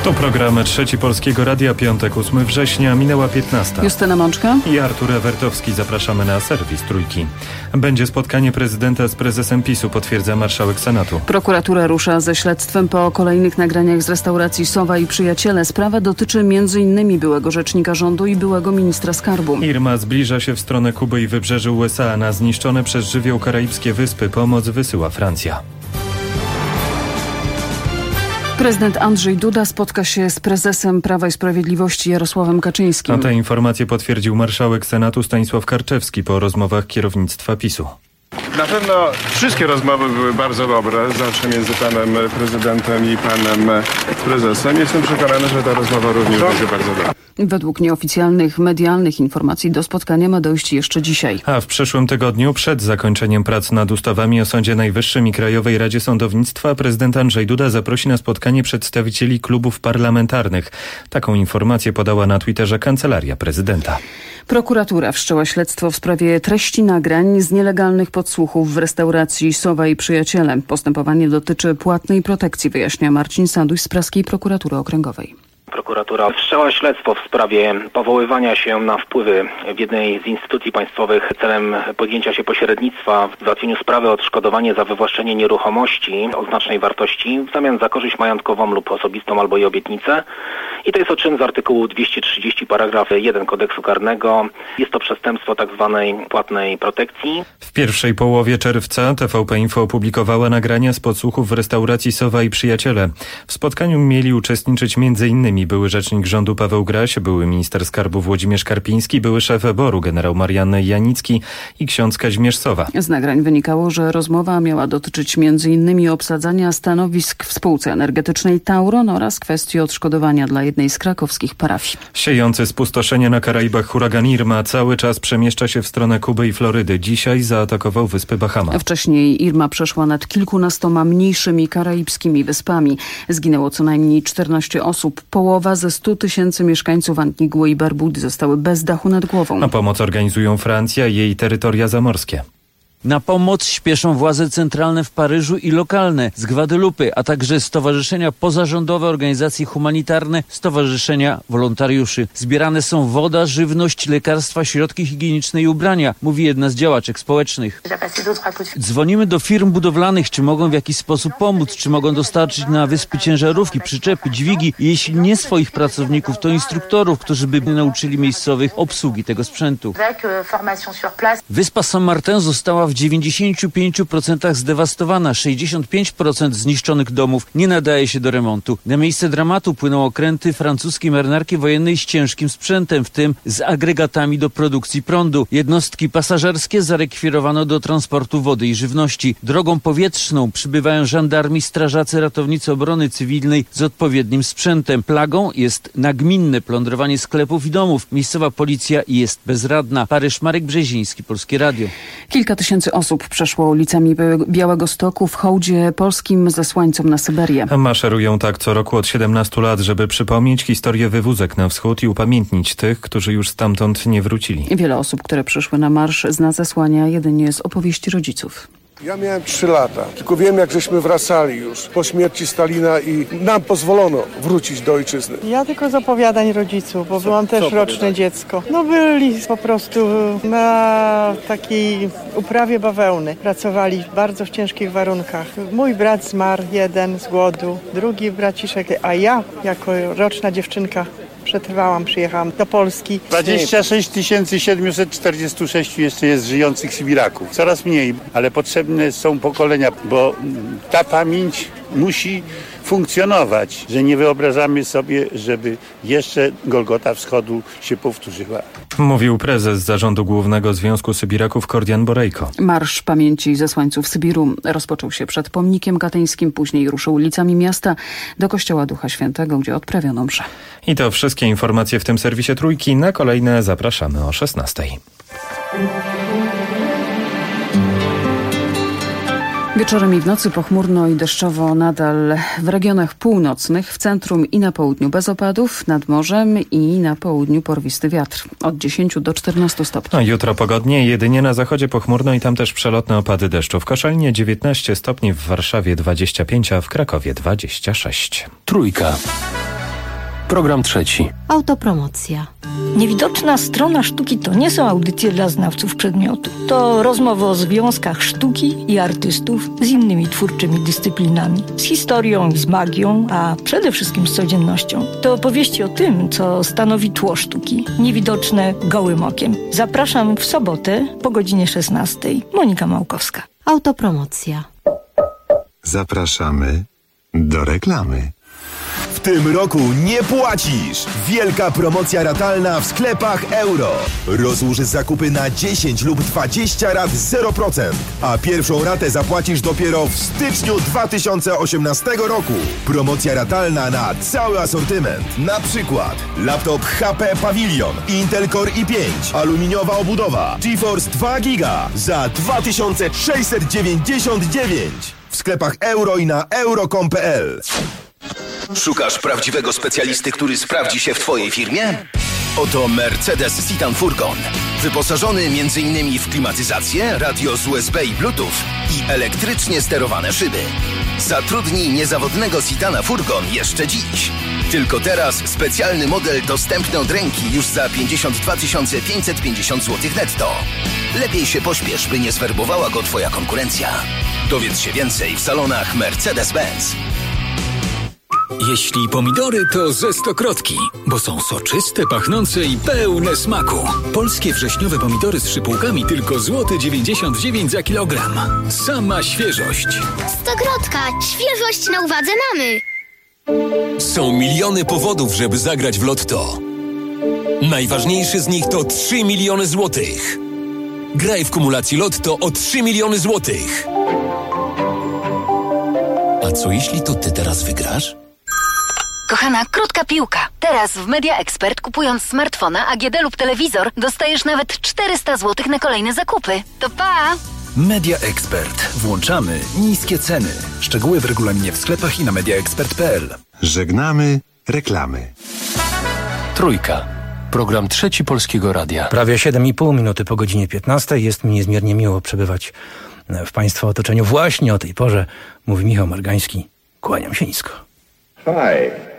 To program Trzeci Polskiego Radia, piątek, 8 września, minęła 15. Justyna Mączka I Artur Ewertowski. Zapraszamy na serwis Trójki. Będzie spotkanie prezydenta z prezesem PiS-u, potwierdza marszałek Senatu. Prokuratura rusza ze śledztwem po kolejnych nagraniach z restauracji Sowa i Przyjaciele. Sprawa dotyczy m.in. byłego rzecznika rządu i byłego ministra skarbu. Irma zbliża się w stronę Kuby i wybrzeży USA. Na zniszczone przez żywioł karaibskie wyspy pomoc wysyła Francja. Prezydent Andrzej Duda spotka się z prezesem Prawa i Sprawiedliwości Jarosławem Kaczyńskim. A tę informację potwierdził marszałek Senatu Stanisław Karczewski po rozmowach kierownictwa PiS-u. Na pewno wszystkie rozmowy były bardzo dobre, zawsze między panem prezydentem i panem prezesem. Jestem przekonany, że ta rozmowa również będzie bardzo dobra. Według nieoficjalnych medialnych informacji do spotkania ma dojść jeszcze dzisiaj. A w przyszłym tygodniu, przed zakończeniem prac nad ustawami o Sądzie Najwyższym i Krajowej Radzie Sądownictwa, prezydent Andrzej Duda zaprosi na spotkanie przedstawicieli klubów parlamentarnych. Taką informację podała na Twitterze Kancelaria Prezydenta. Prokuratura wszczęła śledztwo w sprawie treści nagrań z nielegalnych podsłuchów w restauracji Sowa i Przyjaciele. Postępowanie dotyczy płatnej protekcji, wyjaśnia Marcin Saduś z Praskiej Prokuratury Okręgowej. Prokuratura wszczęła śledztwo w sprawie powoływania się na wpływy w jednej z instytucji państwowych celem podjęcia się pośrednictwa w załatwieniu sprawy o odszkodowanie za wywłaszczenie nieruchomości o znacznej wartości w zamian za korzyść majątkową lub osobistą albo i obietnicę. I to jest czyn z artykułu 230 paragraf 1 kodeksu karnego. Jest to przestępstwo tak zwanej płatnej protekcji. W pierwszej połowie czerwca TVP Info opublikowała nagrania z podsłuchów w restauracji Sowa i Przyjaciele. W spotkaniu mieli uczestniczyć m.in. były rzecznik rządu Paweł Graś, były minister skarbu Włodzimierz Karpiński, były szef EBOR-u generał Marian Janicki i ksiądz Kazimierz Sowa. Z nagrań wynikało, że rozmowa miała dotyczyć m.in. obsadzania stanowisk w spółce energetycznej Tauron oraz kwestii odszkodowania dla jednej z krakowskich parafii. Siejący spustoszenie na Karaibach huragan Irma cały czas przemieszcza się w stronę Kuby i Florydy. Dzisiaj zaatakował wyspy Bahama. Wcześniej Irma przeszła nad kilkunastoma mniejszymi karaibskimi wyspami. Zginęło co najmniej 14 osób. Połowa ze 100 000 mieszkańców Antigui i Barbudy zostały bez dachu nad głową. A pomoc organizują Francja i jej terytoria zamorskie. Na pomoc śpieszą władze centralne w Paryżu i lokalne z Gwadelupy, a także stowarzyszenia pozarządowe, organizacje humanitarne, stowarzyszenia wolontariuszy. Zbierane są woda, żywność, lekarstwa, środki higieniczne i ubrania, mówi jedna z działaczek społecznych. Dzwonimy do firm budowlanych, czy mogą w jakiś sposób pomóc, czy mogą dostarczyć na wyspy ciężarówki, przyczepy, dźwigi. Jeśli nie swoich pracowników, to instruktorów, którzy by nauczyli miejscowych obsługi tego sprzętu. Wyspa Saint-Martin została w 95% zdewastowana, 65% zniszczonych domów nie nadaje się do remontu. Na miejsce dramatu płyną okręty francuskiej marynarki wojennej z ciężkim sprzętem, w tym z agregatami do produkcji prądu. Jednostki pasażerskie zarekwirowano do transportu wody i żywności. Drogą powietrzną przybywają żandarmi, strażacy, ratownicy obrony cywilnej z odpowiednim sprzętem. Plagą jest nagminne plądrowanie sklepów i domów. Miejscowa policja jest bezradna. Paryż, Marek Brzeziński, Polskie Radio. Kilka tysięcy osób przeszło ulicami Białegostoku w hołdzie polskim zesłańcom na Syberię. Maszerują tak co roku od 17 lat, żeby przypomnieć historię wywózek na wschód i upamiętnić tych, którzy już stamtąd nie wrócili. Wiele osób, które przyszły na marsz, zna zesłania jedynie z opowieści rodziców. Ja miałem 3 lata, tylko wiem, jak żeśmy wracali już po śmierci Stalina i nam pozwolono wrócić do ojczyzny. Ja tylko z opowiadań rodziców, bo byłam też roczne dziecko. No byli po prostu na takiej uprawie bawełny. Pracowali bardzo w ciężkich warunkach. Mój brat zmarł, jeden z głodu, drugi braciszek, a ja jako roczna dziewczynka przetrwałam, przyjechałam do Polski. 26 746 jeszcze jest żyjących Sybiraków. Coraz mniej, ale potrzebne są pokolenia, bo ta pamięć musi funkcjonować, że nie wyobrażamy sobie, żeby jeszcze Golgota Wschodu się powtórzyła. Mówił prezes Zarządu Głównego Związku Sybiraków Kordian Borejko. Marsz pamięci zesłańców Sybiru rozpoczął się przed pomnikiem katyńskim, później ruszył ulicami miasta do kościoła Ducha Świętego, gdzie odprawiono mszę. I to wszystkie informacje w tym serwisie Trójki. Na kolejne zapraszamy o 16. Wieczorem i w nocy pochmurno i deszczowo nadal w regionach północnych, w centrum i na południu bez opadów, nad morzem i na południu porwisty wiatr. Od 10 do 14 stopni. A jutro pogodnie, jedynie na zachodzie pochmurno i tam też przelotne opady deszczu. W Koszalinie 19 stopni, w Warszawie 25, a w Krakowie 26. Trójka. Program trzeci. Autopromocja. Niewidoczna strona sztuki to nie są audycje dla znawców przedmiotu. To rozmowy o związkach sztuki i artystów z innymi twórczymi dyscyplinami, z historią i z magią, a przede wszystkim z codziennością. To opowieści o tym, co stanowi tło sztuki, niewidoczne gołym okiem. Zapraszam w sobotę po godzinie 16. Monika Małkowska. Autopromocja. Zapraszamy do reklamy. W tym roku nie płacisz! Wielka promocja ratalna w sklepach Euro. Rozłóż zakupy na 10 lub 20 rat 0%, a pierwszą ratę zapłacisz dopiero w styczniu 2018 roku. Promocja ratalna na cały asortyment. Na przykład laptop HP Pavilion, Intel Core i5, aluminiowa obudowa, GeForce 2 GB za 2699 w sklepach Euro i na euro.com.pl. Szukasz prawdziwego specjalisty, który sprawdzi się w Twojej firmie? Oto Mercedes Citan Furgon. Wyposażony m.in. w klimatyzację, radio z USB i Bluetooth i elektrycznie sterowane szyby. Zatrudnij niezawodnego Citana Furgon jeszcze dziś. Tylko teraz specjalny model dostępny od ręki już za 52 550 zł netto. Lepiej się pośpiesz, by nie zwerbowała go Twoja konkurencja. Dowiedz się więcej w salonach Mercedes-Benz. Jeśli pomidory, to ze Stokrotki, bo są soczyste, pachnące i pełne smaku. Polskie wrześniowe pomidory z szypułkami tylko złoty 99 za kilogram. Sama świeżość. Stokrotka. Świeżość na uwadze mamy. Są miliony powodów, żeby zagrać w Lotto. Najważniejszy z nich to 3 miliony złotych. Graj w kumulacji Lotto o 3 miliony złotych. A co jeśli to ty teraz wygrasz? Kochana, krótka piłka. Teraz w Media Expert, kupując smartfona, AGD lub telewizor, dostajesz nawet 400 zł na kolejne zakupy. To pa! Media Expert. Włączamy niskie ceny. Szczegóły w regulaminie w sklepach i na mediaexpert.pl. Żegnamy reklamy. Trójka. Program trzeci Polskiego Radia. Prawie 7,5 minuty po godzinie 15. Jest mi niezmiernie miło przebywać w Państwa otoczeniu właśnie o tej porze. Mówi Michał Margański. Kłaniam się nisko. Hi.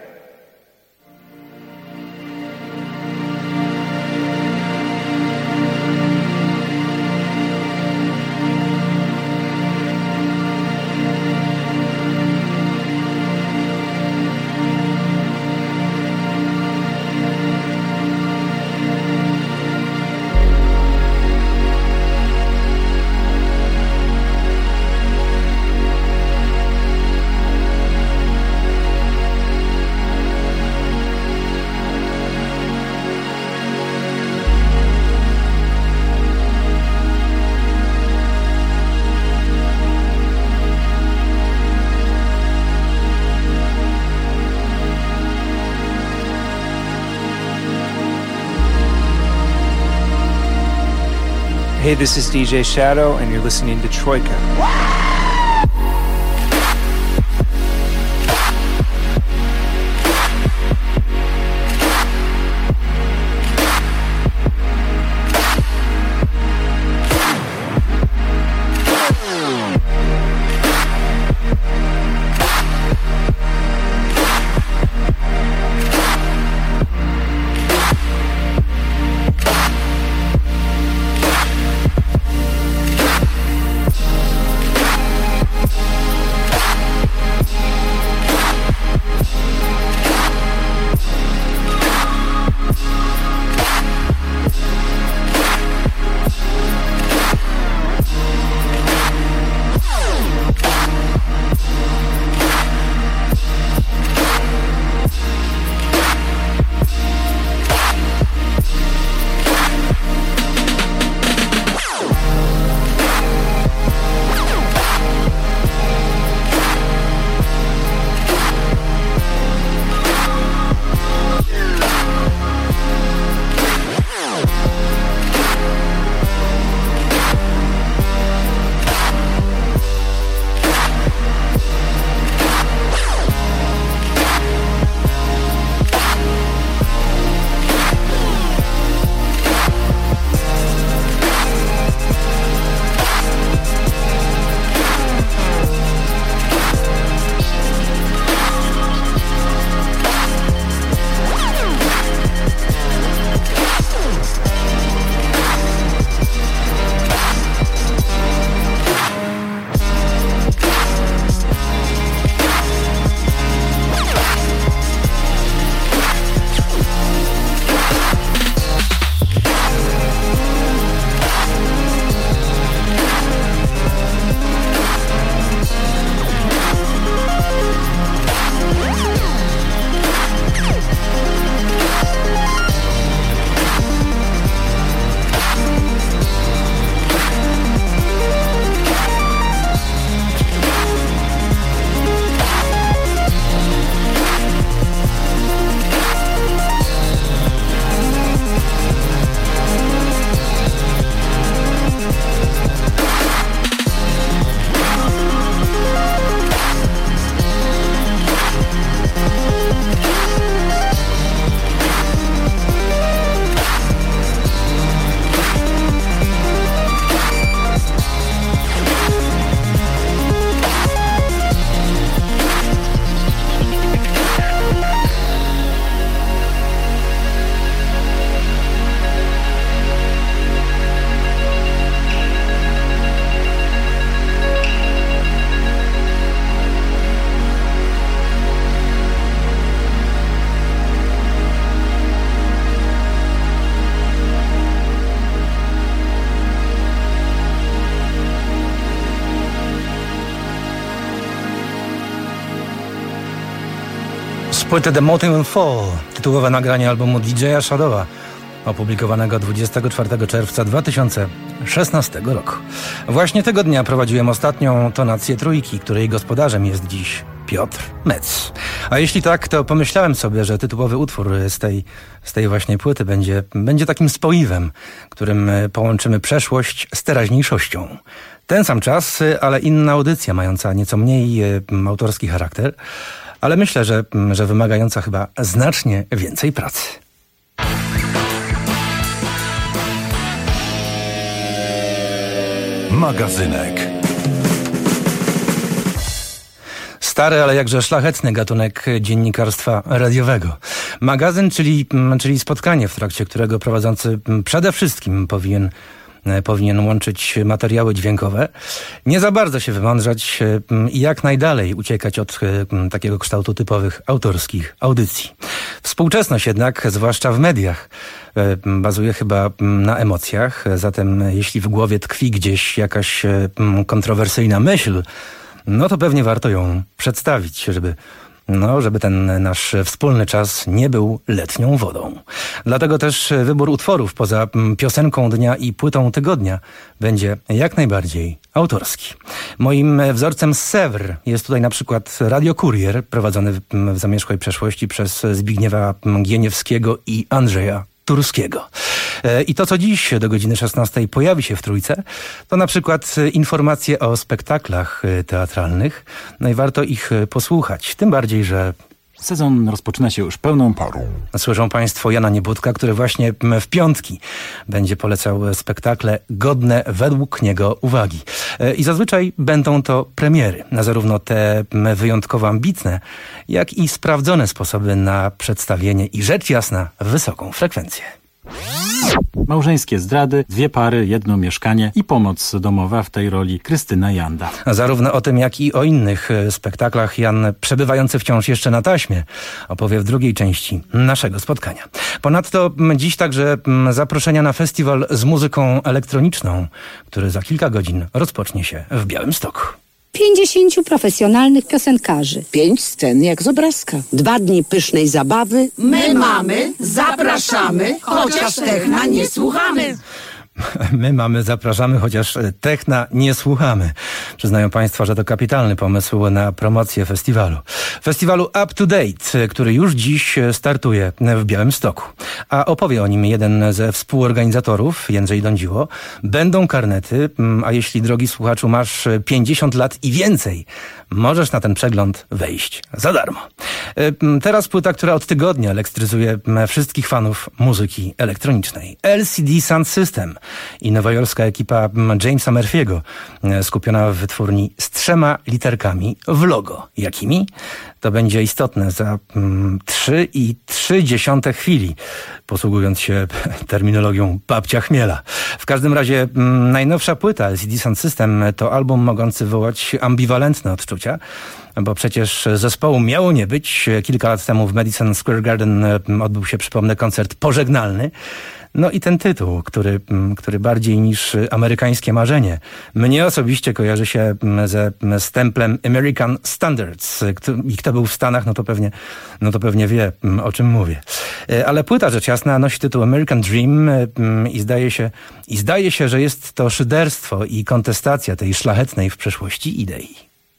Hey, this is DJ Shadow, and you're listening to Troika. z płyty The Mountain Will Fall, tytułowe nagranie albumu DJ-a Shadowa, opublikowanego 24 czerwca 2016 roku. Właśnie tego dnia prowadziłem ostatnią tonację Trójki, której gospodarzem jest dziś Piotr Metz. A jeśli tak, to pomyślałem sobie, że tytułowy utwór z tej właśnie płyty będzie takim spoiwem, którym połączymy przeszłość z teraźniejszością. Ten sam czas, ale inna audycja, mająca nieco mniej autorski charakter, ale myślę, że wymagająca chyba znacznie więcej pracy. Magazynek. Stary, ale jakże szlachetny gatunek dziennikarstwa radiowego. Magazyn, czyli spotkanie, w trakcie którego prowadzący przede wszystkim powinien łączyć materiały dźwiękowe, nie za bardzo się wymądrzać i jak najdalej uciekać od takiego kształtu typowych autorskich audycji. Współczesność jednak, zwłaszcza w mediach, bazuje chyba na emocjach, zatem jeśli w głowie tkwi gdzieś jakaś kontrowersyjna myśl, no to pewnie warto ją przedstawić, żeby ten nasz wspólny czas nie był letnią wodą. Dlatego też wybór utworów poza piosenką dnia i płytą tygodnia będzie jak najbardziej autorski. Moim wzorcem z Sewr jest tutaj na przykład Radio Kurier, prowadzony w zamierzchłej przeszłości przez Zbigniewa Gieniewskiego i Andrzeja Turskiego. I to, co dziś do godziny 16 pojawi się w Trójce, to na przykład informacje o spektaklach teatralnych. No i warto ich posłuchać, tym bardziej, że sezon rozpoczyna się już pełną parą. Słyszą Państwo Jana Niebudka, który właśnie w piątki będzie polecał spektakle godne według niego uwagi. I zazwyczaj będą to premiery, na zarówno te wyjątkowo ambitne, jak i sprawdzone sposoby na przedstawienie i rzecz jasna wysoką frekwencję. Małżeńskie zdrady, 2 pary, 1 mieszkanie i pomoc domowa, w tej roli Krystyna Janda. Zarówno o tym, jak i o innych spektaklach Jan, przebywający wciąż jeszcze na taśmie, opowie w drugiej części naszego spotkania. Ponadto dziś także zaproszenia na festiwal z muzyką elektroniczną, który za kilka godzin rozpocznie się w Białymstoku. 50 profesjonalnych piosenkarzy. 5 scen jak z obrazka. 2 dni pysznej zabawy. My mamy, zapraszamy, chociaż techna nie słuchamy. My zapraszamy, chociaż techna nie słuchamy. Przyznają Państwo, że to kapitalny pomysł na promocję festiwalu. Festiwalu Up to Date, który już dziś startuje w Białymstoku. A opowie o nim jeden ze współorganizatorów, Jędrzej Dądziło. Będą karnety, a jeśli, drogi słuchaczu, masz 50 lat i więcej, możesz na ten przegląd wejść za darmo. Teraz płyta, która od tygodnia elektryzuje wszystkich fanów muzyki elektronicznej. LCD Sound System i nowojorska ekipa Jamesa Murphy'ego, skupiona w wytwórni z 3 literkami w logo. Jakimi? To będzie istotne za 3,3 chwili, posługując się terminologią babcia chmiela. W każdym razie najnowsza płyta LCD Sound System to album mogący wywołać ambiwalentne odczucia, bo przecież zespołu miało nie być. Kilka lat temu w Madison Square Garden odbył się, przypomnę, koncert pożegnalny. No i ten tytuł, który bardziej niż amerykańskie marzenie mnie osobiście kojarzy się ze stemplem American Standards. I kto był w Stanach, no to pewnie wie, o czym mówię. Ale płyta, rzecz jasna, nosi tytuł American Dream i zdaje się, że jest to szyderstwo i kontestacja tej szlachetnej w przeszłości idei.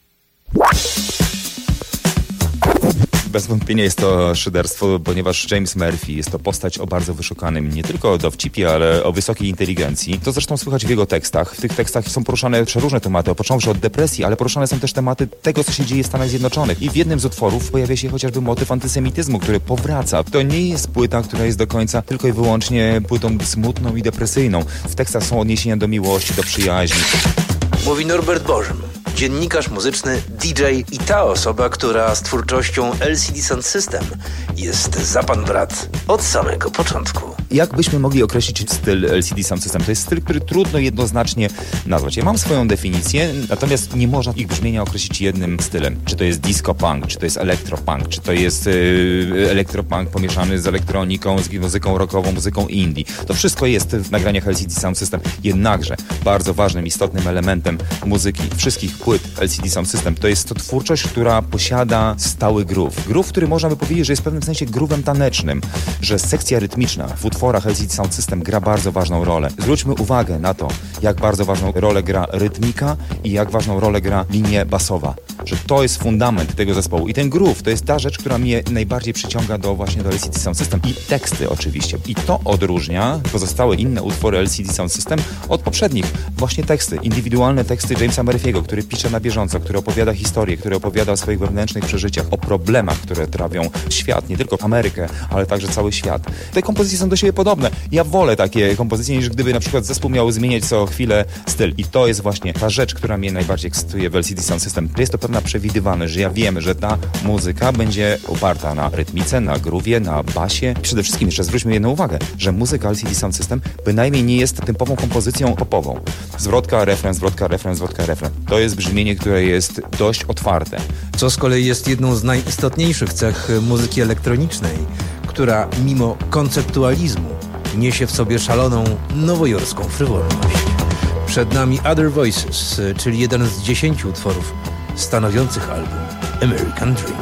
Bez wątpienia jest to szyderstwo, ponieważ James Murphy jest to postać o bardzo wyszukanym nie tylko dowcipie, ale o wysokiej inteligencji. To zresztą słychać w jego tekstach. W tych tekstach są poruszane przeróżne tematy, począwszy od depresji, ale poruszane są też tematy tego, co się dzieje w Stanach Zjednoczonych. I w jednym z utworów pojawia się chociażby motyw antysemityzmu, który powraca. To nie jest płyta, która jest do końca tylko i wyłącznie płytą smutną i depresyjną. W tekstach są odniesienia do miłości, do przyjaźni. Mówi Norbert Bożym, dziennikarz muzyczny, DJ i ta osoba, która z twórczością LCD Sound System jest za pan brat od samego początku. Jak byśmy mogli określić styl LCD Sound System? To jest styl, który trudno jednoznacznie nazwać. Ja mam swoją definicję, natomiast nie można ich brzmienia określić jednym stylem. Czy to jest disco punk, czy to jest elektropunk, czy to jest elektropunk pomieszany z elektroniką, z muzyką rockową, muzyką indie. To wszystko jest w nagraniach LCD Sound System. Jednakże bardzo ważnym, istotnym elementem muzyki wszystkich płyt LCD Sound System to jest to twórczość, która posiada stały groove. Groove, który można by powiedzieć, że jest w pewnym sensie groove'em tanecznym, że sekcja rytmiczna w utworach LCD Sound System gra bardzo ważną rolę. Zwróćmy uwagę na to, jak bardzo ważną rolę gra rytmika i jak ważną rolę gra linia basowa. Że to jest fundament tego zespołu. I ten groove to jest ta rzecz, która mnie najbardziej przyciąga właśnie do LCD Sound System. I teksty oczywiście. I to odróżnia pozostałe inne utwory LCD Sound System od poprzednich. Właśnie teksty, indywidualne teksty Jamesa Murphy'ego, który pisze na bieżąco, który opowiada historię, który opowiada o swoich wewnętrznych przeżyciach, o problemach, które trawią świat, nie tylko Amerykę, ale także cały świat. Te kompozycje są do siebie podobne. Ja wolę takie kompozycje, niż gdyby na przykład zespół miał zmieniać co chwilę styl. I to jest właśnie ta rzecz, która mnie najbardziej ekscytuje w LCD Sound System. Jest to pewna przewidywalność, że ja wiem, że ta muzyka będzie oparta na rytmice, na groove'ie, na basie. Przede wszystkim jeszcze zwróćmy jedną uwagę, że muzyka LCD Sound System bynajmniej nie jest typową kompozycją popową. Zwrotka, refren, zwrotka, refren, zwrotka, refren. To jest brzmienie, które jest dość otwarte. Co z kolei jest jedną z najistotniejszych cech muzyki elektronicznej, która mimo konceptualizmu niesie w sobie szaloną nowojorską frywolność. Przed nami Other Voices, czyli jeden z 10 utworów stanowiących album American Dream.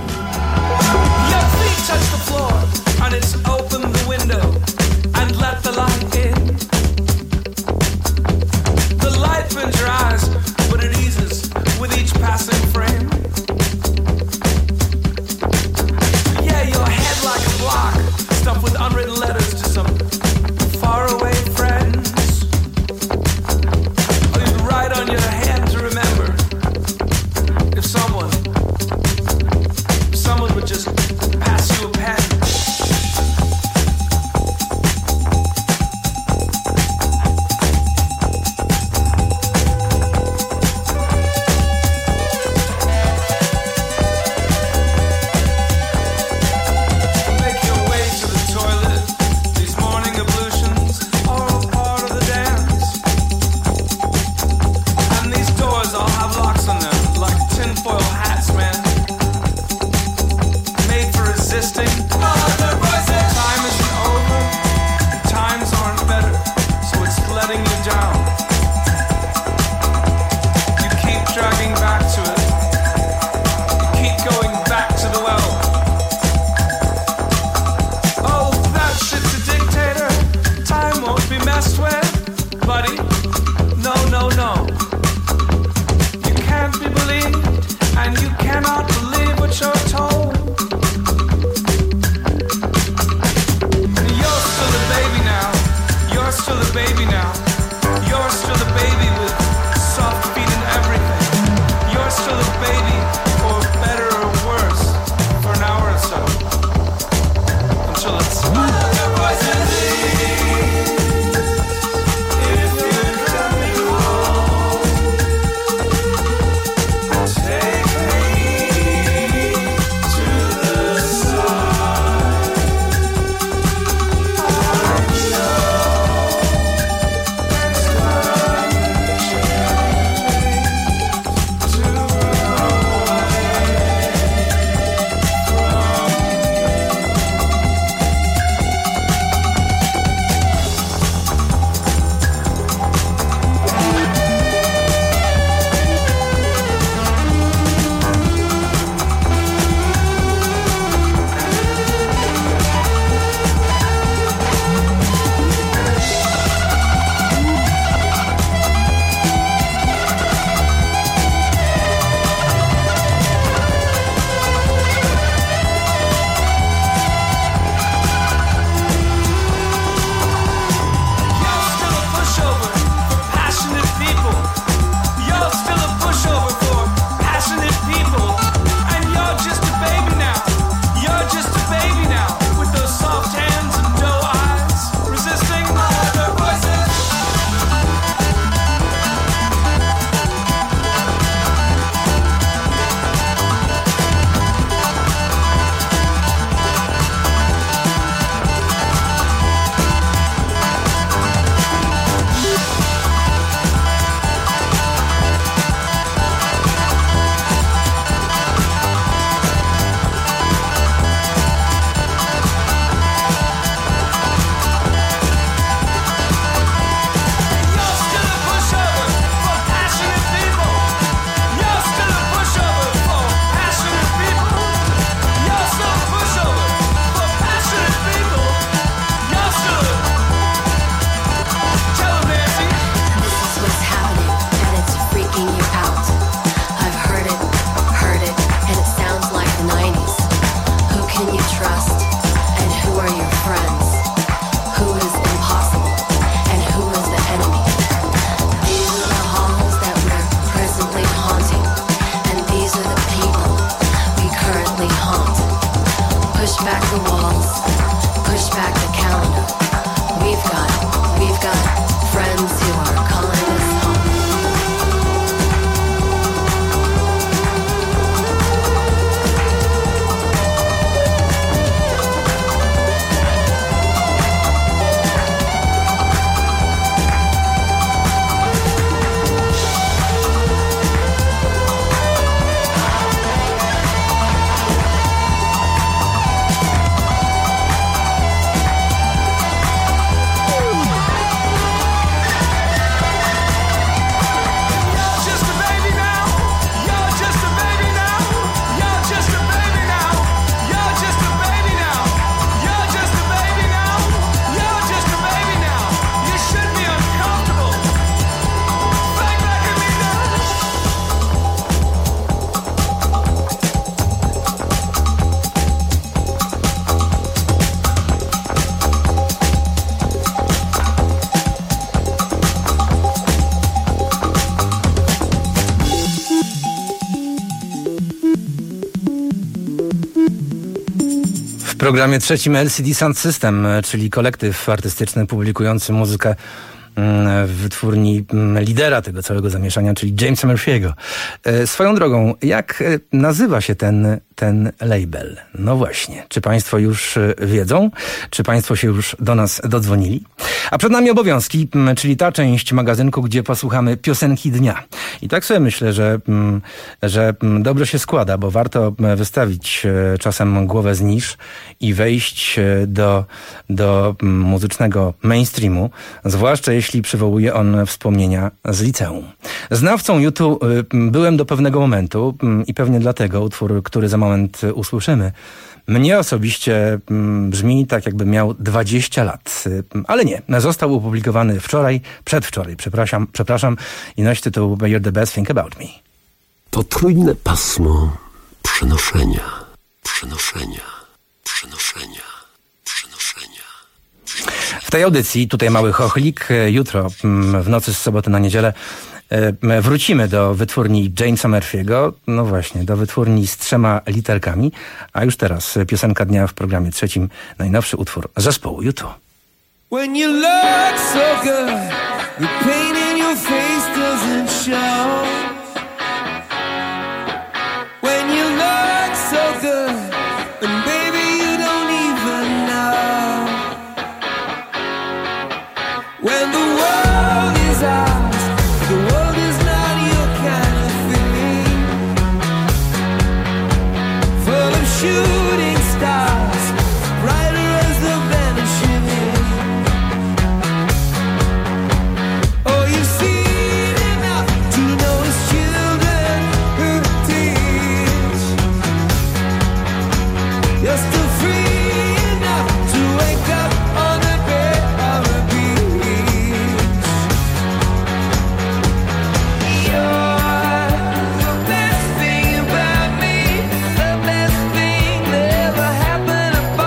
programie trzecim LCD Sound System, czyli kolektyw artystyczny publikujący muzykę w wytwórni lidera tego całego zamieszania, czyli Jamesa Murphy'ego. Swoją drogą, jak nazywa się ten label? No właśnie, czy państwo już wiedzą? Czy państwo się już do nas dodzwonili? A przed nami obowiązki, czyli ta część magazynku, gdzie posłuchamy piosenki dnia. I tak sobie myślę, że dobrze się składa, bo warto wystawić czasem głowę z nisz i wejść do muzycznego mainstreamu, zwłaszcza jeśli przywołuje on wspomnienia z liceum. Znawcą YouTube byłem do pewnego momentu i pewnie dlatego utwór, który za moment usłyszymy, mnie osobiście brzmi tak, jakby miał 20 lat. Ale nie, został opublikowany przedwczoraj, przepraszam, i nosi tytuł You're the best thing about me. To trójne pasmo przenoszenia. W tej audycji, tutaj mały chochlik, jutro w nocy z soboty na niedzielę wrócimy do wytwórni Jamesa Murphy'ego, no właśnie, do wytwórni z 3 literkami, a już teraz piosenka dnia w programie trzecim, najnowszy utwór zespołu YouTube. When you look so good, the pain in your face doesn't show. When you look so good, and baby you don't even know. When the world is ours, the world is not your kind of thing. Full of shooting stars, brighter as the vanishing. Oh, you've seen enough to know it's children who teach. You're still free enough to wake up on the bed of a beach. You're the best thing about me, the best thing that ever happened about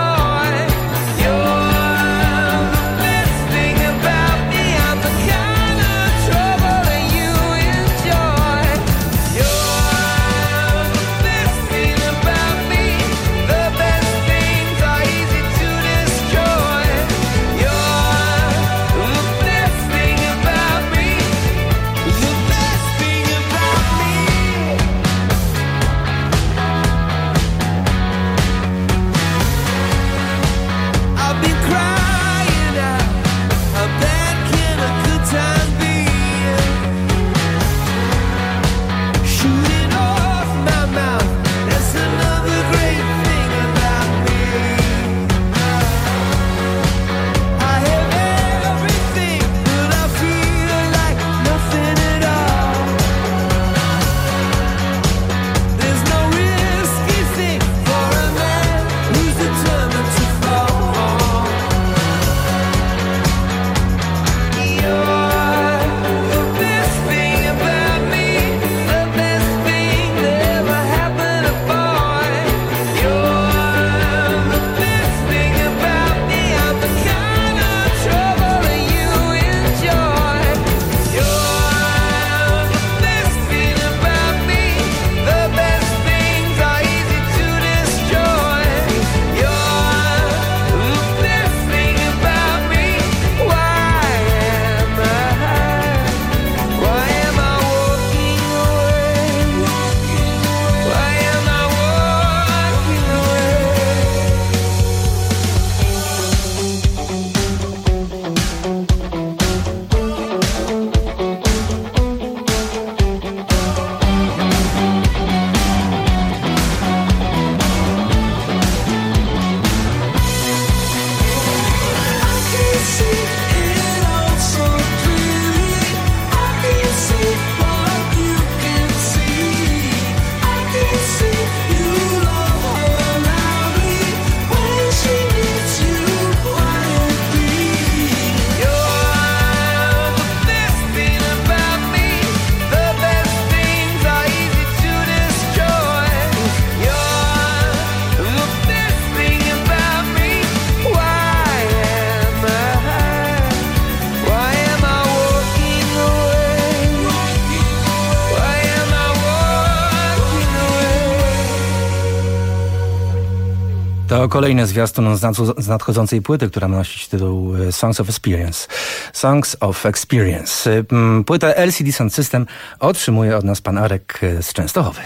To kolejny zwiastun z nadchodzącej płyty, która ma nosić tytuł Songs of Experience. Songs of Experience. Płytę LCD Sound System otrzymuje od nas pan Arek z Częstochowy.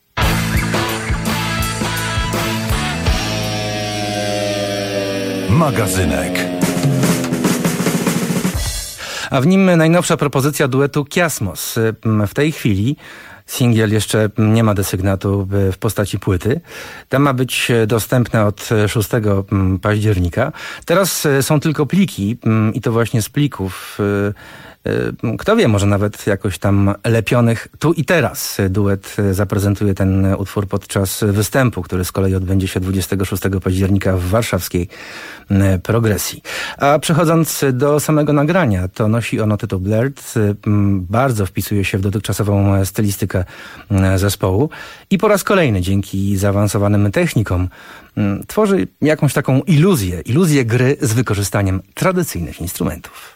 Magazynek. A w nim najnowsza propozycja duetu Kiasmos. W tej chwili singiel jeszcze nie ma desygnatu w postaci płyty. Ta ma być dostępna od 6 października. Teraz są tylko pliki i to właśnie z plików. Kto wie, może nawet jakoś tam lepionych tu i teraz. Duet zaprezentuje ten utwór podczas występu, który z kolei odbędzie się 26 października w warszawskiej Progresji. A przechodząc do samego nagrania, to nosi ono tytuł Blurred. Bardzo wpisuje się w dotychczasową stylistykę zespołu i po raz kolejny dzięki zaawansowanym technikom tworzy jakąś taką iluzję gry z wykorzystaniem tradycyjnych instrumentów.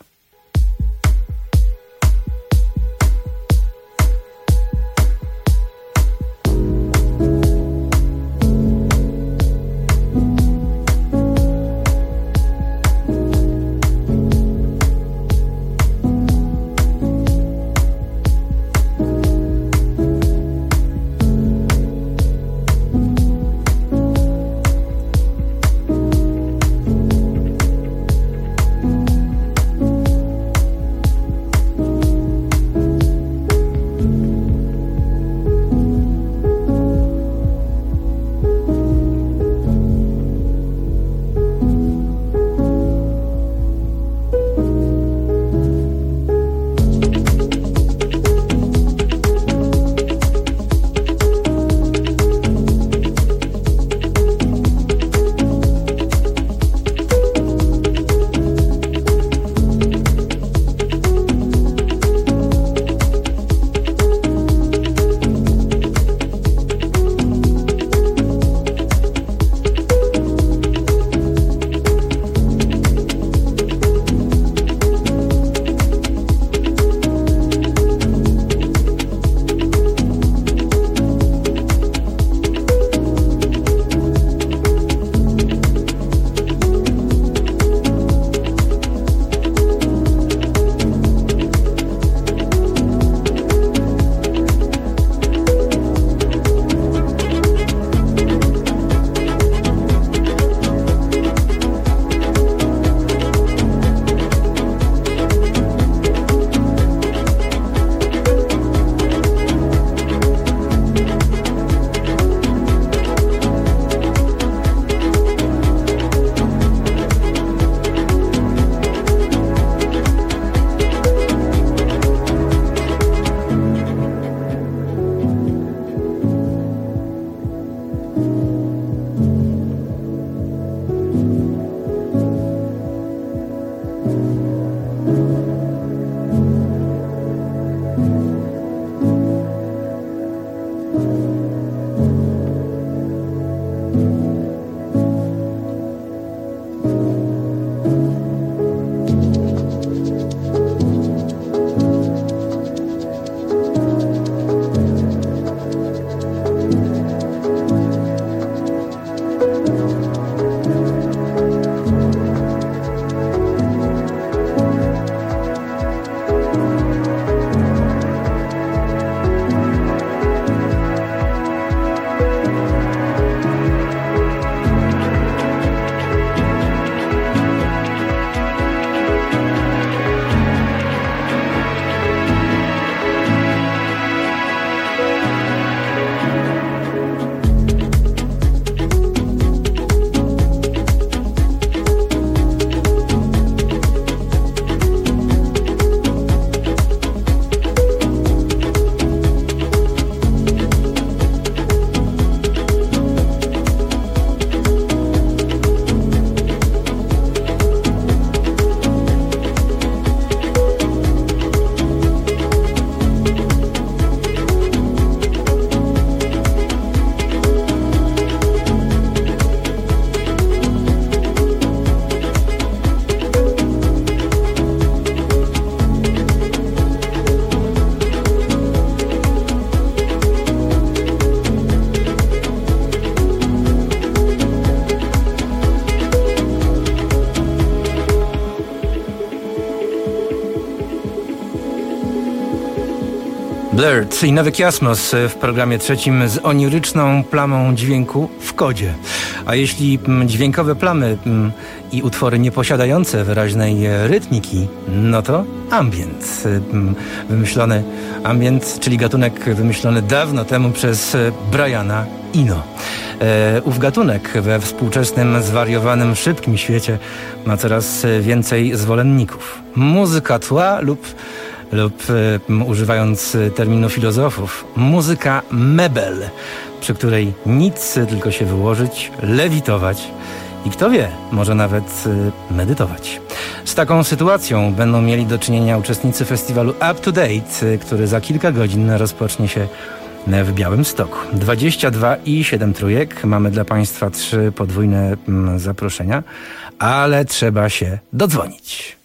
Blurred i Nowy Kiasmos w programie trzecim z oniryczną plamą dźwięku w kodzie. A jeśli dźwiękowe plamy i utwory nieposiadające wyraźnej rytmiki, no to ambient. Wymyślony ambient, czyli gatunek wymyślony dawno temu przez Briana Eno. Ów gatunek we współczesnym, zwariowanym, szybkim świecie ma coraz więcej zwolenników. Muzyka tła lub używając terminu filozofów, muzyka mebel, przy której nic, tylko się wyłożyć, lewitować i kto wie, może nawet medytować. Z taką sytuacją będą mieli do czynienia uczestnicy festiwalu Up to Date, który za kilka godzin rozpocznie się w Białymstoku. 22 i 7 trójek. Mamy dla Państwa 3 podwójne zaproszenia, ale trzeba się dodzwonić.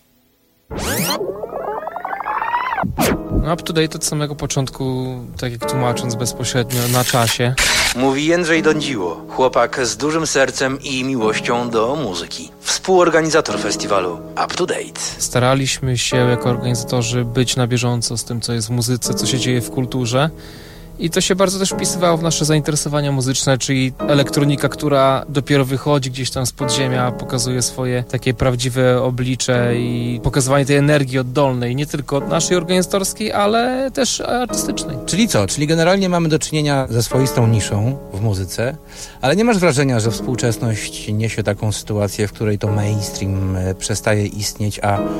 Up to date od samego początku, tak jak tłumacząc bezpośrednio, na czasie. Mówi Jędrzej Dądziło, chłopak z dużym sercem i miłością do muzyki. Współorganizator festiwalu Up to Date. Staraliśmy się jako organizatorzy być na bieżąco z tym, co jest w muzyce, co się dzieje w kulturze. I to się bardzo też wpisywało w nasze zainteresowania muzyczne, czyli elektronika, która dopiero wychodzi gdzieś tam z podziemia, pokazuje swoje takie prawdziwe oblicze i pokazywanie tej energii oddolnej, nie tylko naszej organizatorskiej, ale też artystycznej. Czyli co? Czyli generalnie mamy do czynienia ze swoistą niszą w muzyce, ale nie masz wrażenia, że współczesność niesie taką sytuację, w której to mainstream przestaje istnieć,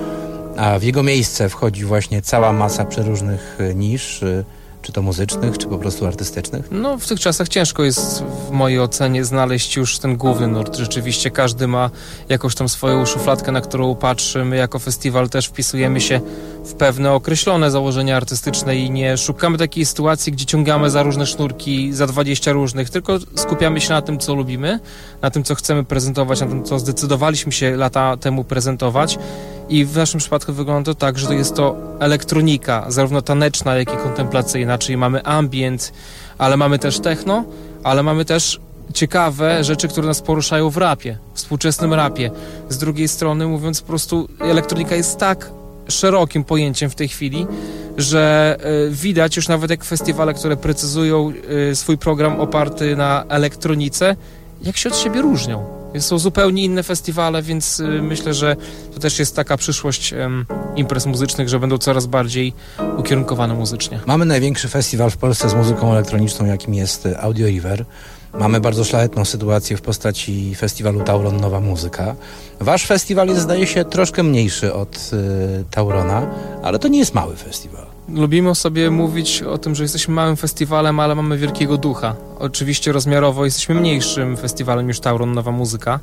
a w jego miejsce wchodzi właśnie cała masa przeróżnych nisz, czy to muzycznych, czy po prostu artystycznych? No, w tych czasach ciężko jest w mojej ocenie znaleźć już ten główny nurt. Rzeczywiście każdy ma jakąś tam swoją szufladkę, na którą patrzy. My jako festiwal też wpisujemy się w pewne określone założenia artystyczne i nie szukamy takiej sytuacji, gdzie ciągamy za różne sznurki, za 20 różnych, tylko skupiamy się na tym, co lubimy, na tym, co chcemy prezentować, na tym, co zdecydowaliśmy się lata temu prezentować. I w naszym przypadku wygląda to tak, że to jest to elektronika, zarówno taneczna, jak i kontemplacyjna, czyli mamy ambient, ale mamy też techno, ale mamy też ciekawe rzeczy, które nas poruszają w rapie, w współczesnym rapie. Z drugiej strony, mówiąc po prostu, elektronika jest tak szerokim pojęciem w tej chwili, że widać już nawet jak festiwale, które precyzują swój program oparty na elektronice, jak się od siebie różnią. Są zupełnie inne festiwale, więc myślę, że to też jest taka przyszłość imprez muzycznych, że będą coraz bardziej ukierunkowane muzycznie. Mamy największy festiwal w Polsce z muzyką elektroniczną, jakim jest Audio River. Mamy bardzo szlachetną sytuację w postaci festiwalu Tauron Nowa Muzyka. Wasz festiwal jest, zdaje się, troszkę mniejszy od Taurona, ale to nie jest mały festiwal. Lubimy sobie mówić o tym, że jesteśmy małym festiwalem, ale mamy wielkiego ducha. Oczywiście rozmiarowo jesteśmy mniejszym festiwalem niż Tauron Nowa Muzyka,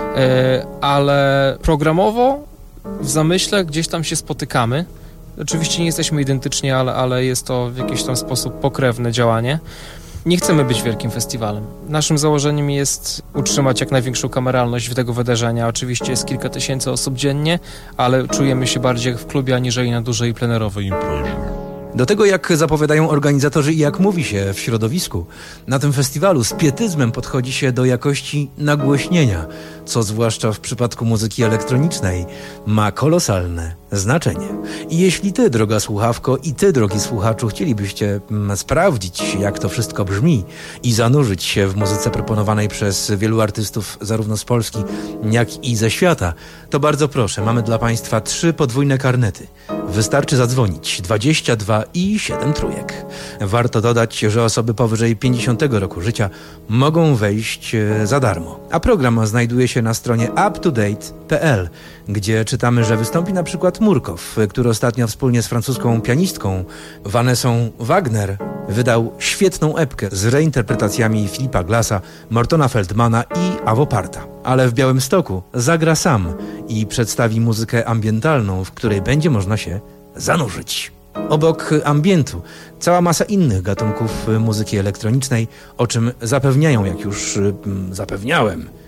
ale programowo w zamyśle gdzieś tam się spotykamy. Oczywiście nie jesteśmy identyczni, ale jest to w jakiś tam sposób pokrewne działanie. Nie chcemy być wielkim festiwalem. Naszym założeniem jest utrzymać jak największą kameralność tego wydarzenia. Oczywiście jest kilka tysięcy osób dziennie, ale czujemy się bardziej jak w klubie, aniżeli na dużej plenerowej imprezie. Do tego, jak zapowiadają organizatorzy i jak mówi się w środowisku, na tym festiwalu z pietyzmem podchodzi się do jakości nagłośnienia, co zwłaszcza w przypadku muzyki elektronicznej ma kolosalne znaczenie. I jeśli ty, droga słuchawko, i ty, drogi słuchaczu, chcielibyście sprawdzić, jak to wszystko brzmi i zanurzyć się w muzyce proponowanej przez wielu artystów zarówno z Polski, jak i ze świata, to bardzo proszę, mamy dla Państwa 3 podwójne karnety. Wystarczy zadzwonić 22 i 7 trójek. Warto dodać, że osoby powyżej 50 roku życia mogą wejść za darmo. A program znajduje się na stronie uptodate.pl, gdzie czytamy, że wystąpi na przykład Murkow, który ostatnio wspólnie z francuską pianistką Vanessą Wagner wydał świetną epkę z reinterpretacjami Philippa Glassa, Mortona Feldmana i Avoparta. Ale w Białymstoku zagra sam i przedstawi muzykę ambientalną, w której będzie można się zanurzyć. Obok ambientu cała masa innych gatunków muzyki elektronicznej, o czym zapewniają, jak już zapewniałem,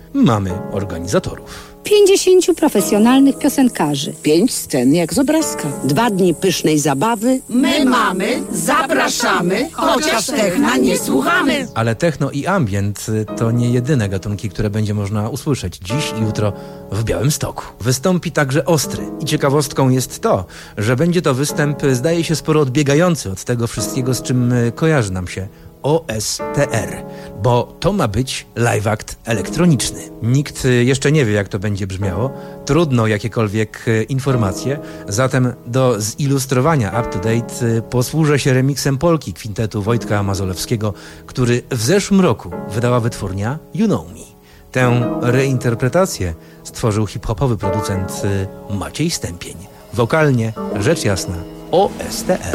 mamy organizatorów. 50 profesjonalnych piosenkarzy. 5 scen jak z obrazka. 2 dni pysznej zabawy. My mamy, zapraszamy, chociaż techna nie słuchamy. Ale techno i ambient to nie jedyne gatunki, które będzie można usłyszeć dziś i jutro w Białymstoku. Wystąpi także Ostry. I ciekawostką jest to, że będzie to występ, zdaje się, sporo odbiegający od tego wszystkiego, z czym kojarzy nam się OSTR, bo to ma być live act elektroniczny. Nikt jeszcze nie wie, jak to będzie brzmiało. Trudno jakiekolwiek informacje. Zatem do zilustrowania up to date posłużę się remiksem Polki kwintetu Wojtka Mazolewskiego, który w zeszłym roku wydała wytwórnia You Know Me. Tę reinterpretację stworzył hip-hopowy producent Maciej Stępień. Wokalnie, rzecz jasna, OSTR.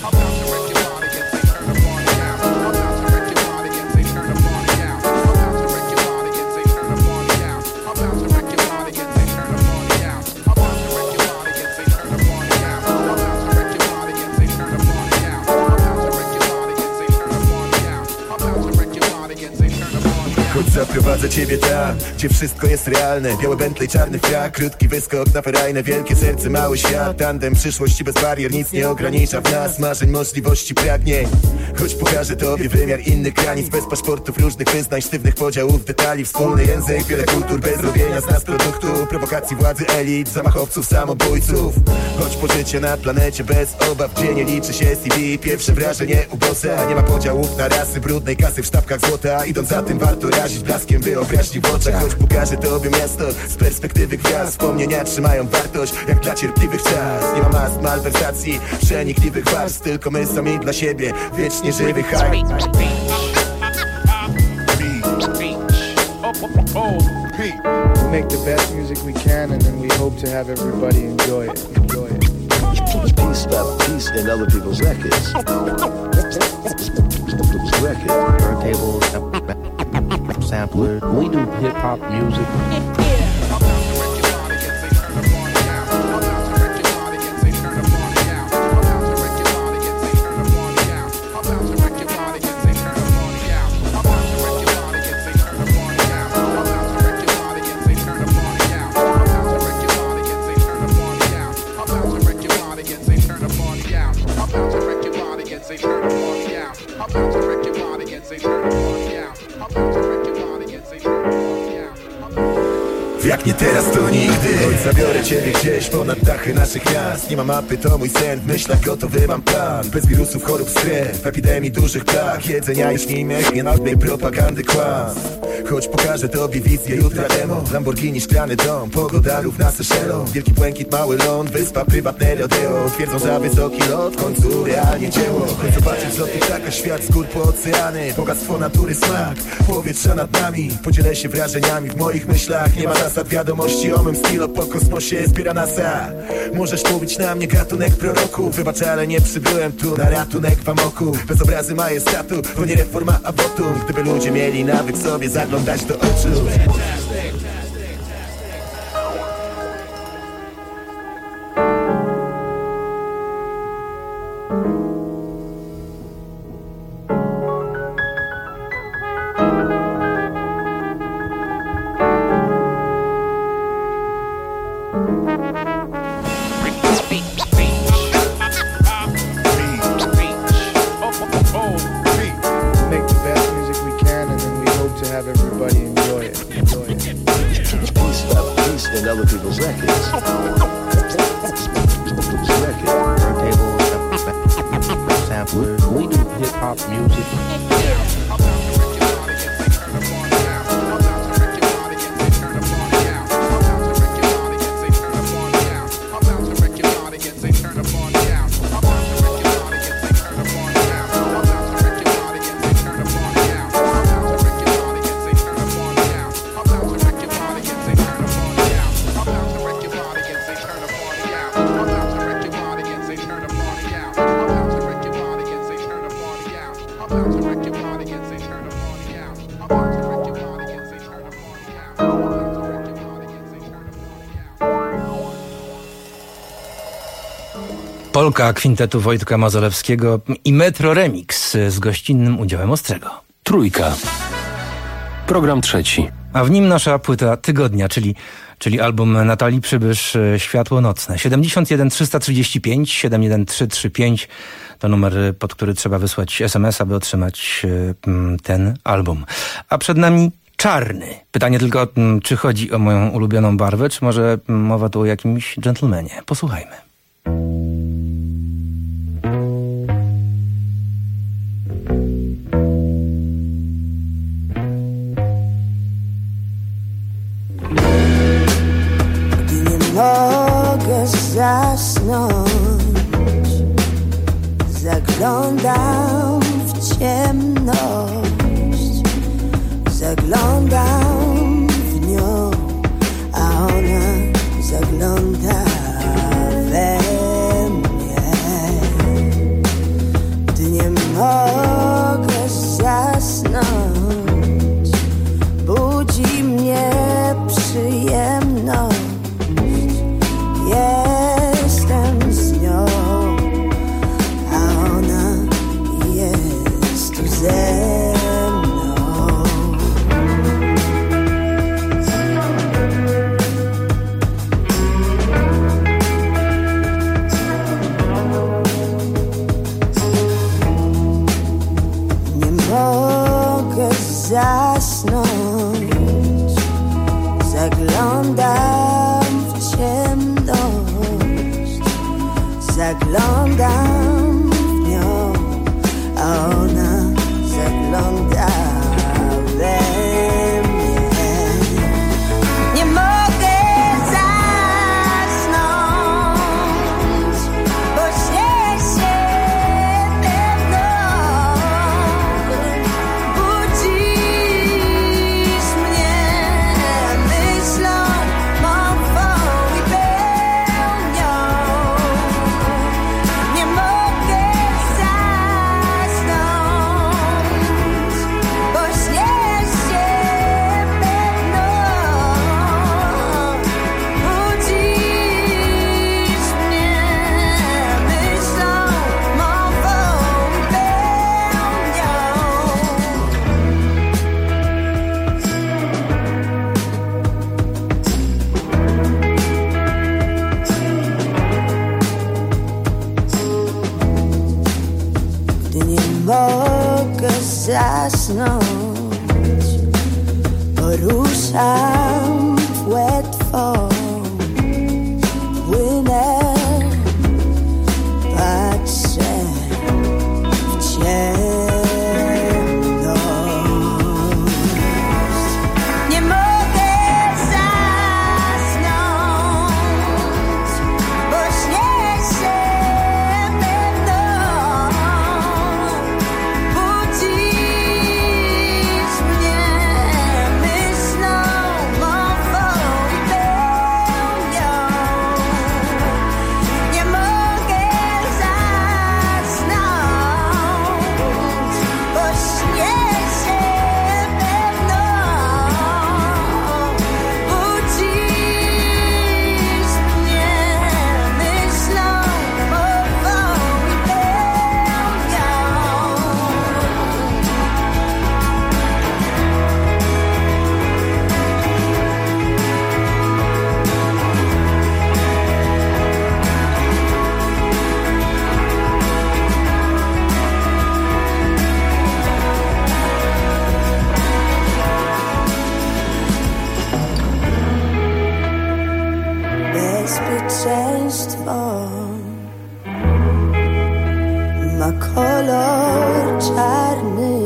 Zaprowadzę ciebie tam, gdzie wszystko jest realne. Biały Bentley, czarny frak, krótki wyskok na ferajne. Wielkie serce, mały świat, tandem przyszłości bez barier. Nic nie ogranicza w nas marzeń, możliwości, pragnień. Choć pokażę tobie wymiar innych granic, bez paszportów, różnych wyznań, sztywnych podziałów, detali. Wspólny język, wiele kultur, bez robienia z nas produktu. Prowokacji władzy elit, zamachowców, samobójców. Choć po życie na planecie bez obaw, gdzie nie liczy się CV. Pierwsze wrażenie u bossa, nie ma podziałów na rasy, brudnej kasy w sztabkach złota. Idąc za tym warto razić blaskiem wyobraźni w oczach. Choć pokażę tobie miasto z perspektywy gwiazd. Wspomnienia trzymają wartość jak dla cierpliwych czas. Nie ma mas, malwersacji, przenikliwych warstw, tylko my sami dla siebie, wiecznie żywy hype. We make the best music we can, and then we hope to have everybody enjoy it. Peace in other people's records. Turntables, sampler. We do hip hop music. Jak nie teraz, to nigdy. Choć zabiorę ciebie gdzieś ponad dachy naszych miast. Nie ma mapy, to mój sen, w myślach gotowy mam plan. Bez wirusów, chorób, stref, epidemii, dużych plag, jedzenia i śmiech, nienawnej propagandy, kłamstw. Choć pokażę tobie wizję jutra demo. Lamborghini, szklany dom, pogoda równa Seychellom. Wielki błękit, mały ląd, wyspa, prywatne rodeo. Twierdzą za wysoki lot, w końcu realnie dzieło. Choć zobaczyć z lotu taka świat, z gór po oceany. Bogactwo natury, smak, powietrza nad nami. Podzielę się wrażeniami w moich myślach. Nie ma zasad, wiadomości o mym stylu, po kosmosie zbiera NASA. Możesz mówić na mnie gatunek proroku. Wybacz, ale nie przybyłem tu na ratunek w amoku. Bez obrazy majestatu, to nie reforma, a wotum. Gdyby ludzie mieli nawyk sobie zaglądać do oczu. Polka kwintetu Wojtka Mazolewskiego i Metro Remix z gościnnym udziałem Ostrego. Trójka. Program trzeci. A w nim nasza płyta tygodnia, czyli album Natalii Przybysz Światło Nocne. 71 335 71335 to numer, pod który trzeba wysłać SMS, aby otrzymać ten album. A przed nami Czarny. Pytanie tylko, czy chodzi o moją ulubioną barwę, czy może mowa tu o jakimś dżentelmenie. Posłuchajmy. Mogę zasnąć, zaglądam w ciemność, zaglądam w nią, a ona zagląda we mnie. Gdy nie mogę zasnąć, budzi mnie przyjemność. Jestem z nią, a ona jest tu ze mną. Nie mogę zasnąć, zaglądam w ciemność, zaglądam w nią, a ona zagląda we mnie. Nie mogę zasnąć, bo śnię się pewno. Budzisz mnie myślą mą i pełnią. Nie mogę zasnąć, bo śnię się pewno. Budzisz mnie myślą mą i pełnią. Gdy nie mogę zasnąć, poruszam płetwą, płynę, patrzę w ciemność. Nie mogę zasnąć, bo śnię się pewno. Budzisz mnie myślą mową i pełnią. Nie mogę zasnąć, bo śnię się pewno. Budzisz mnie myślą mową i pełnią. Bezpieczeństwo ma kolor czarny.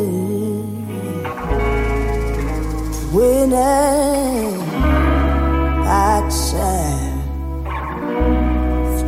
Płynę, patrzę w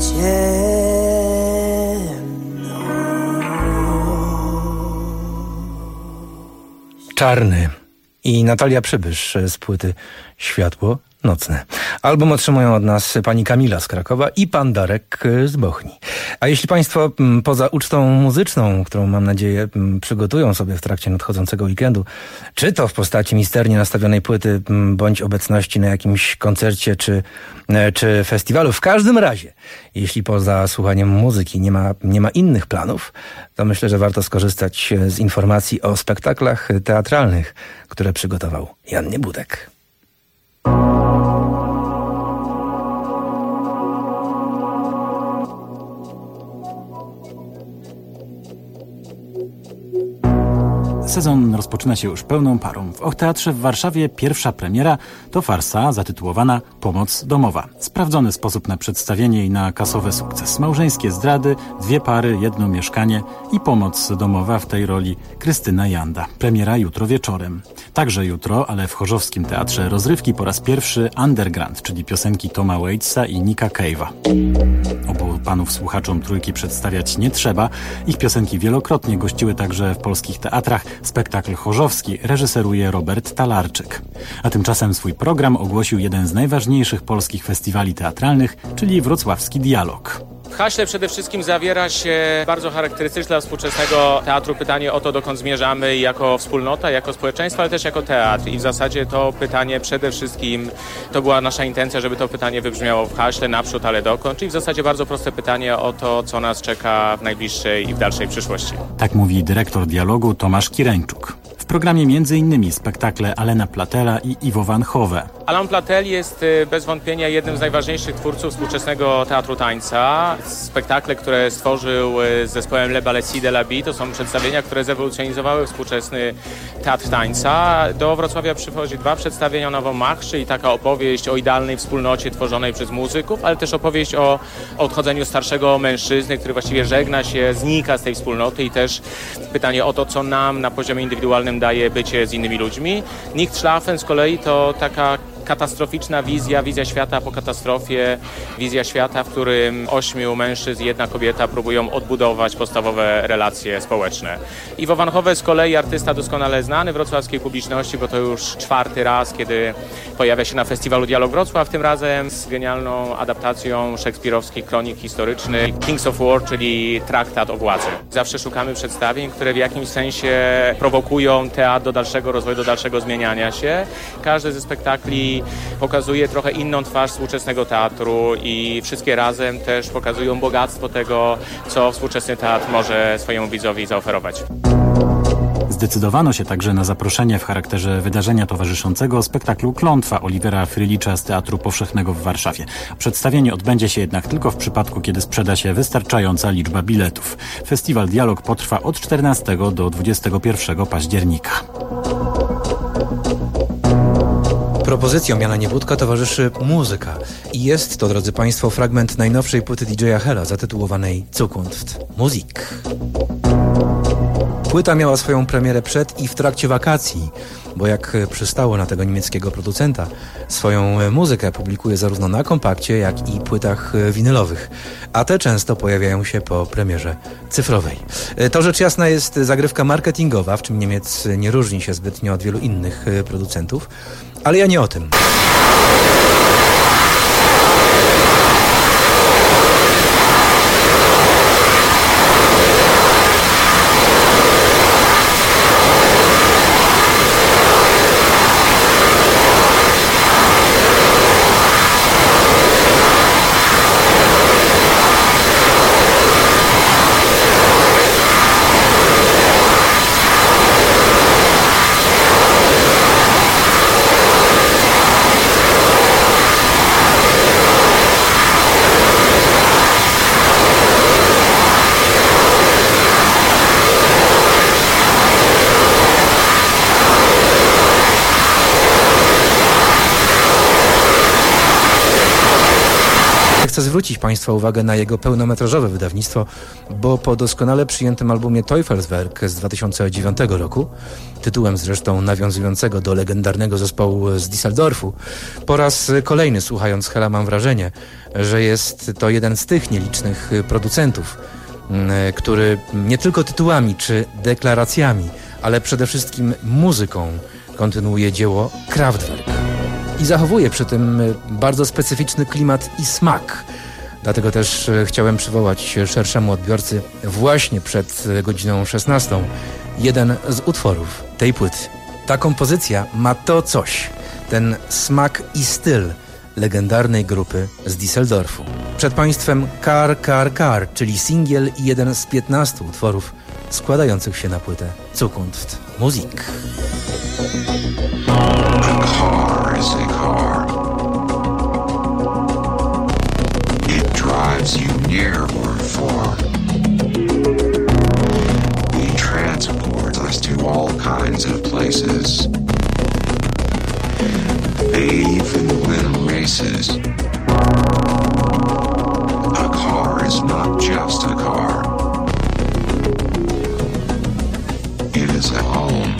Czarny i Natalia Przybysz z płyty Światło nocne. Album otrzymują od nas pani Kamila z Krakowa i pan Darek z Bochni. A jeśli państwo poza ucztą muzyczną, którą mam nadzieję przygotują sobie w trakcie nadchodzącego weekendu, czy to w postaci misternie nastawionej płyty, bądź obecności na jakimś koncercie, czy festiwalu, w każdym razie, jeśli poza słuchaniem muzyki nie ma innych planów, to myślę, że warto skorzystać z informacji o spektaklach teatralnych, które przygotował Jan Niebudek. Sezon rozpoczyna się już pełną parą. W Och Teatrze w Warszawie pierwsza premiera to farsa zatytułowana Pomoc domowa. Sprawdzony sposób na przedstawienie i na kasowy sukces. Małżeńskie zdrady, 2 pary, 1 mieszkanie i pomoc domowa, w tej roli Krystyna Janda. Premiera jutro wieczorem. Także jutro, ale w Chorzowskim Teatrze Rozrywki po raz pierwszy Underground, czyli piosenki Toma Waitsa i Nicka Cave'a. Obu panów słuchaczom Trójki przedstawiać nie trzeba. Ich piosenki wielokrotnie gościły także w polskich teatrach. Spektakl chorzowski reżyseruje Robert Talarczyk. A tymczasem swój program ogłosił jeden z najważniejszych polskich festiwali teatralnych, czyli Wrocławski Dialog. W haśle przede wszystkim zawiera się bardzo charakterystyczne dla współczesnego teatru pytanie o to, dokąd zmierzamy jako wspólnota, jako społeczeństwo, ale też jako teatr. I w zasadzie to pytanie przede wszystkim, to była nasza intencja, żeby to pytanie wybrzmiało w haśle naprzód, ale dokąd. Czyli w zasadzie bardzo proste pytanie o to, co nas czeka w najbliższej i w dalszej przyszłości. Tak mówi dyrektor dialogu Tomasz Kireńczuk. W programie m.in. spektakle Alena Platela i Iwo Van Hove. Alain Platel jest bez wątpienia jednym z najważniejszych twórców współczesnego teatru tańca. Spektakle, które stworzył z zespołem Le Ballet de la Vie, to są przedstawienia, które zewolucjonizowały współczesny teatr tańca. Do Wrocławia przychodzi 2 przedstawienia Nowo Marsz, czyli taka opowieść o idealnej wspólnocie tworzonej przez muzyków, ale też opowieść o odchodzeniu starszego mężczyzny, który właściwie żegna się, znika z tej wspólnoty i też pytanie o to, co nam na poziomie indywidualnym daje bycie z innymi ludźmi. Nicht Schlafen z kolei to taka katastroficzna wizja świata po katastrofie, wizja świata, w którym 8 mężczyzn i 1 kobieta próbują odbudować podstawowe relacje społeczne. Iwo Van Hove z kolei artysta doskonale znany wrocławskiej publiczności, bo to już 4. raz, kiedy pojawia się na festiwalu Dialog Wrocław, tym razem z genialną adaptacją szekspirowskich kronik historycznych Kings of War, czyli traktat o władzy. Zawsze szukamy przedstawień, które w jakimś sensie prowokują teatr do dalszego rozwoju, do dalszego zmieniania się. Każdy ze spektakli pokazuje trochę inną twarz współczesnego teatru i wszystkie razem też pokazują bogactwo tego, co współczesny teatr może swojemu widzowi zaoferować. Zdecydowano się także na zaproszenie w charakterze wydarzenia towarzyszącego spektaklu Klątwa Olivera Frylicza z Teatru Powszechnego w Warszawie. Przedstawienie odbędzie się jednak tylko w przypadku, kiedy sprzeda się wystarczająca liczba biletów. Festiwal Dialog potrwa od 14 do 21 października. Propozycjom Jana Niebudka towarzyszy muzyka. I jest to, drodzy Państwo, fragment najnowszej płyty DJ-a Hella zatytułowanej Zukunft Musik. Płyta miała swoją premierę przed i w trakcie wakacji, bo jak przystało na tego niemieckiego producenta, swoją muzykę publikuje zarówno na kompakcie, jak i płytach winylowych, a te często pojawiają się po premierze cyfrowej. To rzecz jasna jest zagrywka marketingowa, w czym Niemiec nie różni się zbytnio od wielu innych producentów, ale ja nie o tym. Chcę zwrócić Państwa uwagę na jego pełnometrażowe wydawnictwo, bo po doskonale przyjętym albumie Teufelswerk z 2009 roku, tytułem zresztą nawiązującego do legendarnego zespołu z Düsseldorfu, po raz kolejny słuchając Hella mam wrażenie, że jest to jeden z tych nielicznych producentów, który nie tylko tytułami czy deklaracjami, ale przede wszystkim muzyką kontynuuje dzieło Kraftwerk. i zachowuje przy tym bardzo specyficzny klimat i smak. Dlatego też chciałem przywołać szerszemu odbiorcy właśnie przed godziną 16 jeden z utworów tej płyty. Ta kompozycja ma to coś, ten smak i styl legendarnej grupy z Düsseldorfu. Przed Państwem Car, Car, Car, czyli singiel i jeden z 15 utworów składających się na płytę Zukunft Musik. A car is a car. It drives you near or far. It transports us to all kinds of places. They even win races. A car is not just a car. It is a home.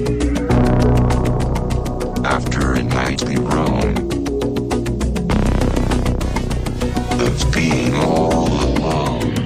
After a nightly roam of being all alone.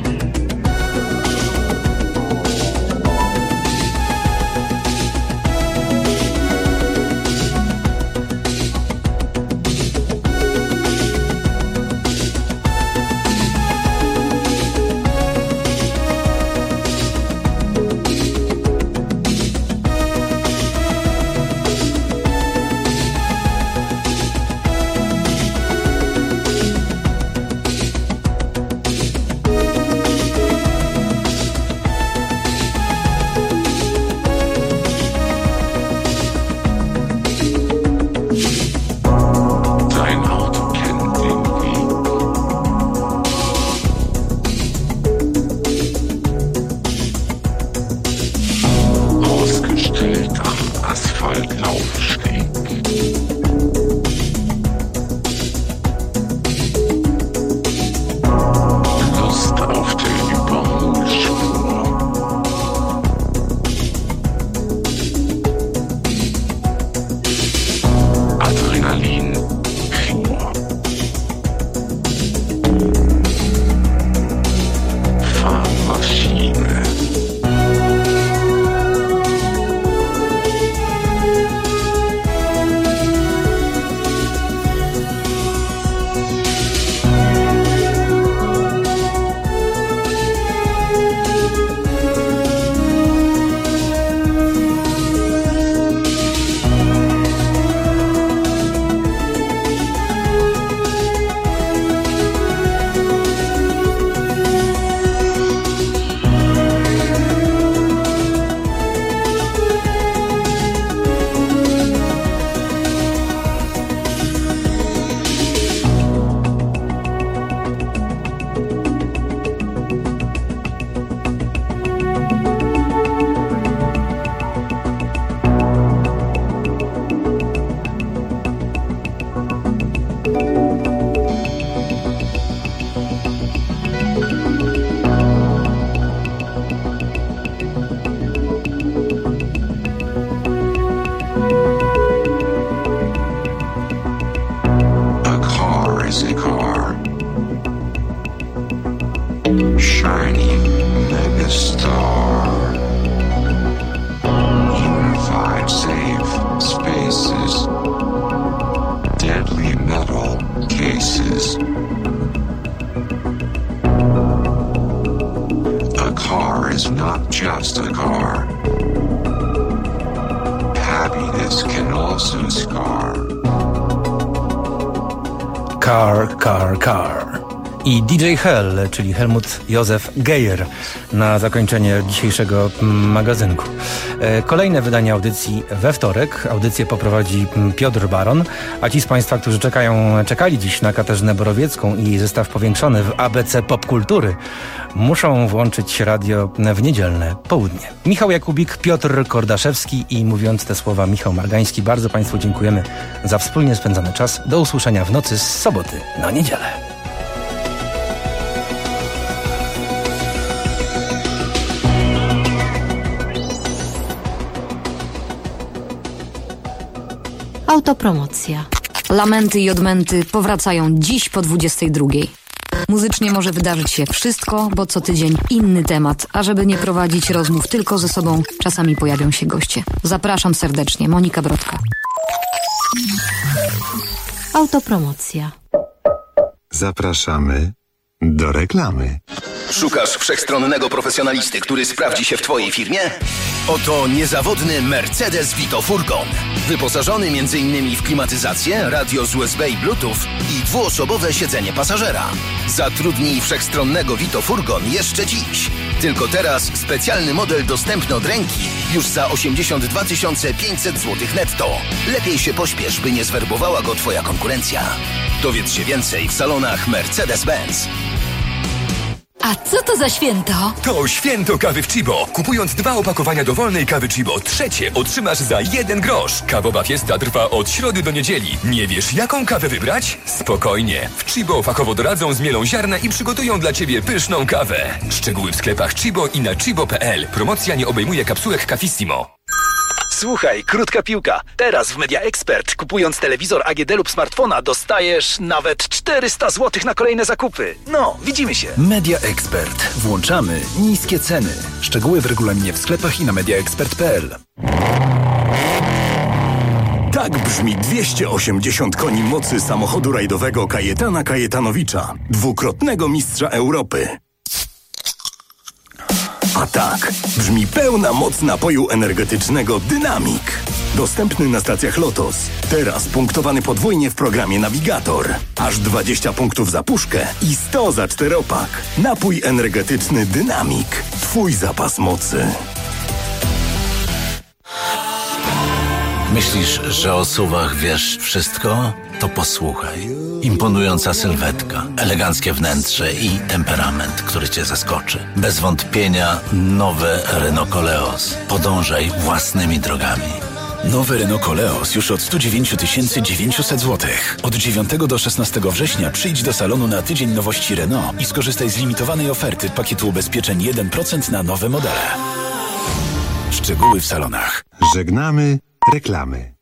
Shining megastar. Unified safe spaces. Deadly metal cases. A car is not just a car. Happiness can also scar. Car, Car, Car. I DJ Hell, czyli Helmut Józef Geyer, na zakończenie dzisiejszego magazynku. Kolejne wydanie audycji we wtorek. Audycję poprowadzi Piotr Baron, a ci z Państwa, którzy czekali dziś na Katarzynę Borowiecką i zestaw powiększony w ABC Popkultury, muszą włączyć radio w niedzielne południe. Michał Jakubik, Piotr Kordaszewski i mówiąc te słowa Michał Margański, bardzo Państwu dziękujemy za wspólnie spędzony czas. Do usłyszenia w nocy z soboty na niedzielę. Autopromocja. Lamenty i odmęty powracają dziś po 22. Muzycznie może wydarzyć się wszystko, bo co tydzień inny temat, a żeby nie prowadzić rozmów tylko ze sobą, czasami pojawią się goście. Zapraszam serdecznie, Monika Brodka. Autopromocja. Zapraszamy do reklamy. Szukasz wszechstronnego profesjonalisty, który sprawdzi się w Twojej firmie? Oto niezawodny Mercedes Vito Furgon. Wyposażony m.in. w klimatyzację, radio z USB i Bluetooth i dwuosobowe siedzenie pasażera. Zatrudnij wszechstronnego Vito Furgon jeszcze dziś. Tylko teraz specjalny model dostępny od ręki już za 82 500 zł netto. Lepiej się pośpiesz, by nie zwerbowała go Twoja konkurencja. Dowiedz się więcej w salonach Mercedes-Benz. A co to za święto? To święto kawy w Chibo. Kupując 2 opakowania dowolnej kawy Chibo, trzecie otrzymasz za 1 grosz. Kawowa fiesta trwa od środy do niedzieli. Nie wiesz, jaką kawę wybrać? Spokojnie. W Chibo fachowo doradzą, zmielą ziarna i przygotują dla Ciebie pyszną kawę. Szczegóły w sklepach Chibo i na chibo.pl. Promocja nie obejmuje kapsułek Cafissimo. Słuchaj, krótka piłka. Teraz w Media Expert, kupując telewizor AGD lub smartfona, dostajesz nawet 400 zł na kolejne zakupy. No, widzimy się. Media Expert. Włączamy niskie ceny. Szczegóły w regulaminie w sklepach i na mediaexpert.pl. Tak brzmi 280 koni mocy samochodu rajdowego Kajetana Kajetanowicza, dwukrotnego mistrza Europy. A tak brzmi pełna moc napoju energetycznego Dynamik. Dostępny na stacjach Lotos. Teraz punktowany podwójnie w programie Navigator. Aż 20 punktów za puszkę i 100 za 4-pak. Napój energetyczny Dynamik. Twój zapas mocy. Myślisz, że o SUV-ach wiesz wszystko? To posłuchaj. Imponująca sylwetka, eleganckie wnętrze i temperament, który Cię zaskoczy. Bez wątpienia nowe Renault Koleos. Podążaj własnymi drogami. Nowy Renault Koleos już od 109 900 zł. Od 9 do 16 września przyjdź do salonu na tydzień nowości Renault i skorzystaj z limitowanej oferty pakietu ubezpieczeń 1% na nowe modele. Szczegóły w salonach. Żegnamy reklamy.